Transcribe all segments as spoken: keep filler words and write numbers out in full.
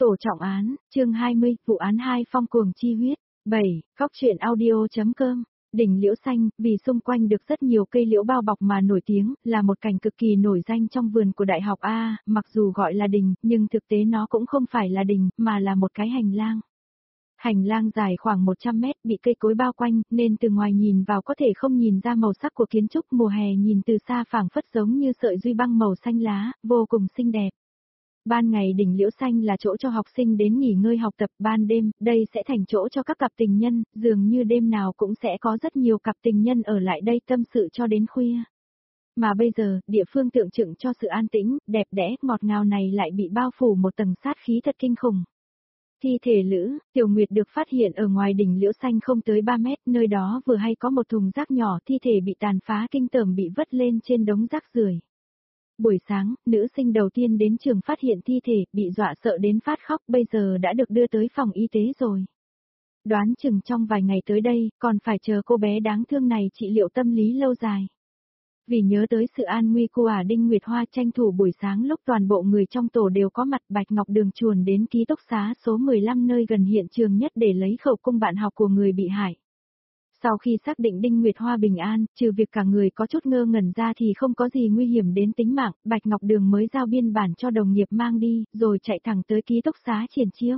Tổ trọng án, chương hai mươi, vụ án hai phong cuồng chi huyết. bảy. Góc truyện audio.com. Đỉnh liễu xanh, vì xung quanh được rất nhiều cây liễu bao bọc mà nổi tiếng, là một cảnh cực kỳ nổi danh trong vườn của đại học A, mặc dù gọi là đình, nhưng thực tế nó cũng không phải là đình, mà là một cái hành lang. Hành lang dài khoảng một trăm mét, bị cây cối bao quanh, nên từ ngoài nhìn vào có thể không nhìn ra màu sắc của kiến trúc. Mùa hè nhìn từ xa phảng phất giống như sợi duy băng màu xanh lá, vô cùng xinh đẹp. Ban ngày đỉnh liễu xanh là chỗ cho học sinh đến nghỉ ngơi học tập, ban đêm, đây sẽ thành chỗ cho các cặp tình nhân, dường như đêm nào cũng sẽ có rất nhiều cặp tình nhân ở lại đây tâm sự cho đến khuya. Mà bây giờ, địa phương tượng trưng cho sự an tĩnh, đẹp đẽ, ngọt ngào này lại bị bao phủ một tầng sát khí thật kinh khủng. Thi thể Lữ Tiểu Nguyệt được phát hiện ở ngoài đỉnh liễu xanh không tới ba mét, nơi đó vừa hay có một thùng rác nhỏ, thi thể bị tàn phá kinh tởm bị vất lên trên đống rác rưởi. Buổi sáng, nữ sinh đầu tiên đến trường phát hiện thi thể, bị dọa sợ đến phát khóc, bây giờ đã được đưa tới phòng y tế rồi. Đoán chừng trong vài ngày tới đây, còn phải chờ cô bé đáng thương này trị liệu tâm lý lâu dài. Vì nhớ tới sự an nguy của ả Đinh Nguyệt Hoa, tranh thủ buổi sáng lúc toàn bộ người trong tổ đều có mặt, Bạch Ngọc Đường chuồn đến ký túc xá số mười lăm nơi gần hiện trường nhất để lấy khẩu cung bạn học của người bị hại. Sau khi xác định Đinh Nguyệt Hoa bình an, trừ việc cả người có chút ngơ ngẩn ra thì không có gì nguy hiểm đến tính mạng, Bạch Ngọc Đường mới giao biên bản cho đồng nghiệp mang đi, rồi chạy thẳng tới ký túc xá Triển Chiêu.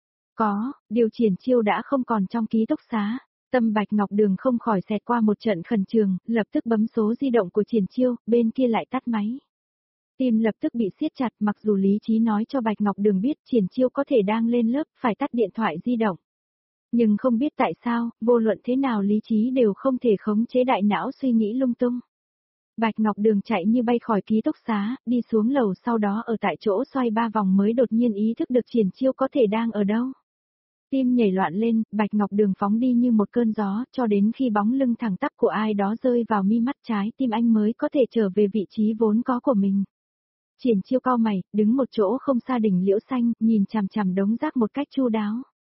Có, điều Triển Chiêu đã không còn trong ký túc xá, tâm Bạch Ngọc Đường không khỏi xẹt qua một trận khẩn trương, lập tức bấm số di động của Triển Chiêu, bên kia lại tắt máy. Tim lập tức bị siết chặt, mặc dù lý trí nói cho Bạch Ngọc Đường biết Triển Chiêu có thể đang lên lớp, phải tắt điện thoại di động. Nhưng không biết tại sao, vô luận thế nào lý trí đều không thể khống chế đại não suy nghĩ lung tung. Bạch Ngọc Đường chạy như bay khỏi ký túc xá, đi xuống lầu, sau đó ở tại chỗ xoay ba vòng mới đột nhiên ý thức được Triển Chiêu có thể đang ở đâu. Tim nhảy loạn lên, Bạch Ngọc Đường phóng đi như một cơn gió, cho đến khi bóng lưng thẳng tắp của ai đó rơi vào mi mắt, trái tim anh mới có thể trở về vị trí vốn có của mình. Triển Chiêu cau mày, đứng một chỗ không xa đỉnh liễu xanh, nhìn chằm chằm đống rác một cách chu đáo.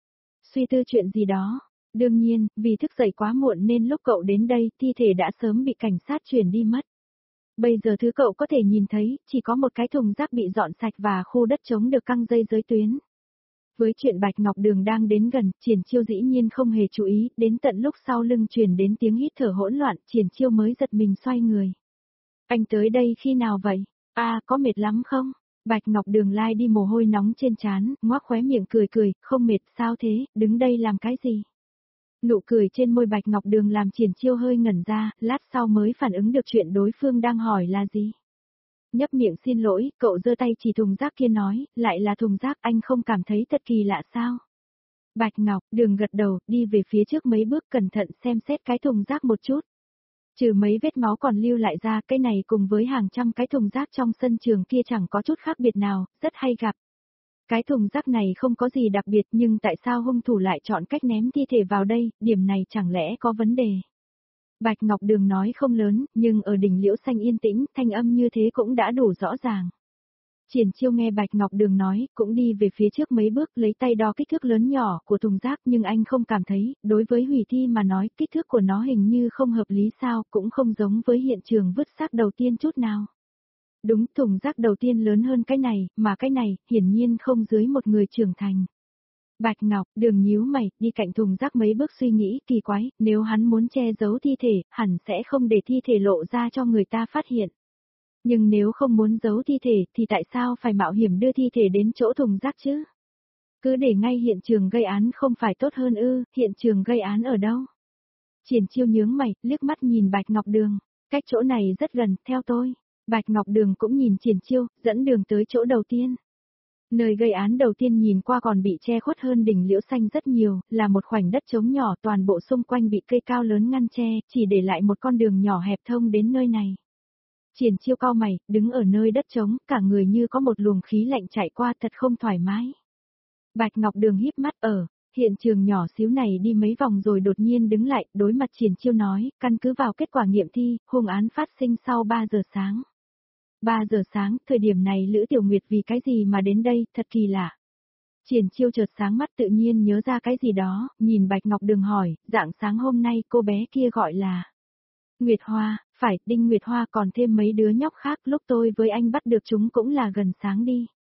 Suy tư chuyện gì đó. Đương nhiên, vì thức dậy quá muộn nên lúc cậu đến đây, thi thể đã sớm bị cảnh sát chuyển đi mất. Bây giờ thứ cậu có thể nhìn thấy, chỉ có một cái thùng rác bị dọn sạch và khu đất trống được căng dây giới tuyến. Với chuyện Bạch Ngọc Đường đang đến gần, Triển Chiêu dĩ nhiên không hề chú ý, đến tận lúc sau lưng truyền đến tiếng hít thở hỗn loạn, Triển Chiêu mới giật mình xoay người. Anh tới đây khi nào vậy? À, có mệt lắm không? Bạch Ngọc Đường lai đi mồ hôi nóng trên trán, ngoác khóe miệng cười cười, không mệt, sao thế, đứng đây làm cái gì? Nụ cười trên môi Bạch Ngọc Đường làm Triển Chiêu hơi ngẩn ra, lát sau mới phản ứng được chuyện đối phương đang hỏi là gì. Nhấp miệng xin lỗi, cậu giơ tay chỉ thùng rác kia nói, lại là thùng rác, anh không cảm thấy thật kỳ lạ sao? Bạch Ngọc Đường gật đầu, đi về phía trước mấy bước, cẩn thận xem xét cái thùng rác một chút. Trừ mấy vết máu còn lưu lại ra, cái này cùng với hàng trăm cái thùng rác trong sân trường kia chẳng có chút khác biệt nào, rất hay gặp. Cái thùng rác này không có gì đặc biệt, nhưng tại sao hung thủ lại chọn cách ném thi thể vào đây, điểm này chẳng lẽ có vấn đề? Bạch Ngọc Đường nói không lớn, nhưng ở đỉnh liễu xanh yên tĩnh, thanh âm như thế cũng đã đủ rõ ràng. Triển Chiêu nghe Bạch Ngọc Đường nói, cũng đi về phía trước mấy bước, lấy tay đo kích thước lớn nhỏ của thùng rác, nhưng anh không cảm thấy, đối với hủy thi mà nói, kích thước của nó hình như không hợp lý sao, cũng không giống với hiện trường vứt xác đầu tiên chút nào. Đúng, thùng rác đầu tiên lớn hơn cái này, mà cái này, hiển nhiên không dưới một người trưởng thành. Bạch Ngọc Đường nhíu mày, đi cạnh thùng rác mấy bước suy nghĩ, kỳ quái, nếu hắn muốn che giấu thi thể, hẳn sẽ không để thi thể lộ ra cho người ta phát hiện. Nhưng nếu không muốn giấu thi thể, thì tại sao phải mạo hiểm đưa thi thể đến chỗ thùng rác chứ? Cứ để ngay hiện trường gây án không phải tốt hơn ư, hiện trường gây án ở đâu? Triển Chiêu nhướng mày, liếc mắt nhìn Bạch Ngọc Đường, cách chỗ này rất gần, theo tôi. Bạch Ngọc Đường cũng nhìn Triển Chiêu, dẫn đường tới chỗ đầu tiên. Nơi gây án đầu tiên nhìn qua còn bị che khuất hơn đỉnh liễu xanh rất nhiều, là một khoảnh đất trống nhỏ, toàn bộ xung quanh bị cây cao lớn ngăn che, chỉ để lại một con đường nhỏ hẹp thông đến nơi này. Triển Chiêu cau mày, đứng ở nơi đất trống, cả người như có một luồng khí lạnh chạy qua, thật không thoải mái. Bạch Ngọc Đường híp mắt, ở hiện trường nhỏ xíu này đi mấy vòng rồi đột nhiên đứng lại, đối mặt Triển Chiêu nói, căn cứ vào kết quả nghiệm thi, hung án phát sinh sau ba giờ sáng. ba giờ sáng, thời điểm này Lữ Tiểu Nguyệt vì cái gì mà đến đây, thật kỳ lạ. Triển Chiêu chợt sáng mắt, tự nhiên nhớ ra cái gì đó, nhìn Bạch Ngọc Đường hỏi, dạng sáng hôm nay cô bé kia gọi là Nguyệt Hoa, phải, Đinh Nguyệt Hoa, còn thêm mấy đứa nhóc khác, lúc tôi với anh bắt được chúng cũng là gần sáng đi.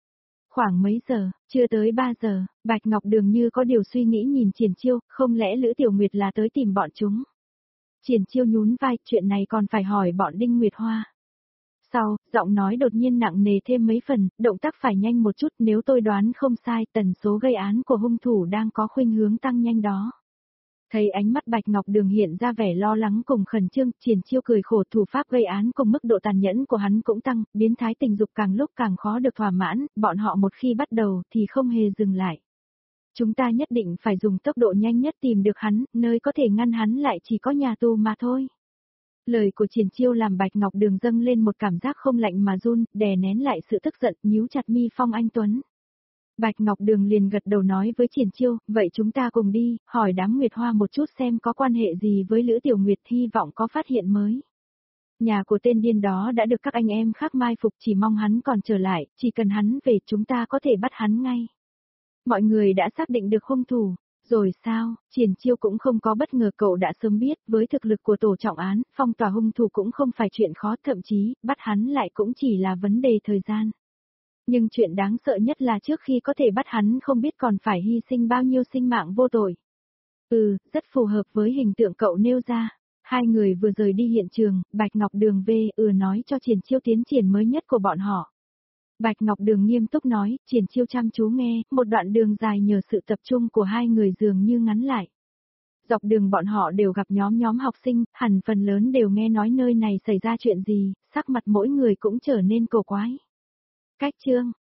Khoảng mấy giờ, chưa tới ba giờ, Bạch Ngọc Đường như có điều suy nghĩ nhìn Triển Chiêu, không lẽ Lữ Tiểu Nguyệt là tới tìm bọn chúng. Triển Chiêu nhún vai, chuyện này còn phải hỏi bọn Đinh Nguyệt Hoa. Sau, giọng nói đột nhiên nặng nề thêm mấy phần, động tác phải nhanh một chút, nếu tôi đoán không sai, tần số gây án của hung thủ đang có khuynh hướng tăng nhanh đó. Thấy ánh mắt Bạch Ngọc Đường hiện ra vẻ lo lắng cùng khẩn trương, Triển Chiêu cười khổ, thủ pháp gây án cùng mức độ tàn nhẫn của hắn cũng tăng, biến thái tình dục càng lúc càng khó được thỏa mãn, bọn họ một khi bắt đầu thì không hề dừng lại. Chúng ta nhất định phải dùng tốc độ nhanh nhất tìm được hắn, nơi có thể ngăn hắn lại chỉ có nhà tù mà thôi. Lời của Triển Chiêu làm Bạch Ngọc Đường dâng lên một cảm giác không lạnh mà run, đè nén lại sự tức giận, nhíu chặt mi Phong anh tuấn. Bạch Ngọc Đường liền gật đầu nói với Triển Chiêu, vậy chúng ta cùng đi, hỏi đám Nguyệt Hoa một chút xem có quan hệ gì với Lữ Tiểu Nguyệt, hy vọng có phát hiện mới. Nhà của tên điên đó đã được các anh em khác mai phục, chỉ mong hắn còn trở lại, chỉ cần hắn về chúng ta có thể bắt hắn ngay. Mọi người đã xác định được hung thủ, rồi sao? Triển Chiêu cũng không có bất ngờ, cậu đã sớm biết, với thực lực của tổ trọng án, phong tỏa hung thủ cũng không phải chuyện khó, thậm chí, bắt hắn lại cũng chỉ là vấn đề thời gian. Nhưng chuyện đáng sợ nhất là trước khi có thể bắt hắn không biết còn phải hy sinh bao nhiêu sinh mạng vô tội. Ừ, rất phù hợp với hình tượng cậu nêu ra. Hai người vừa rời đi hiện trường, Bạch Ngọc Đường về ừ nói cho Triển Chiêu tiến triển mới nhất của bọn họ. Bạch Ngọc Đường nghiêm túc nói, Triển Chiêu chăm chú nghe, một đoạn đường dài nhờ sự tập trung của hai người dường như ngắn lại. Dọc đường bọn họ đều gặp nhóm nhóm học sinh, hẳn phần lớn đều nghe nói nơi này xảy ra chuyện gì, sắc mặt mỗi người cũng trở nên cổ quái. Cách chương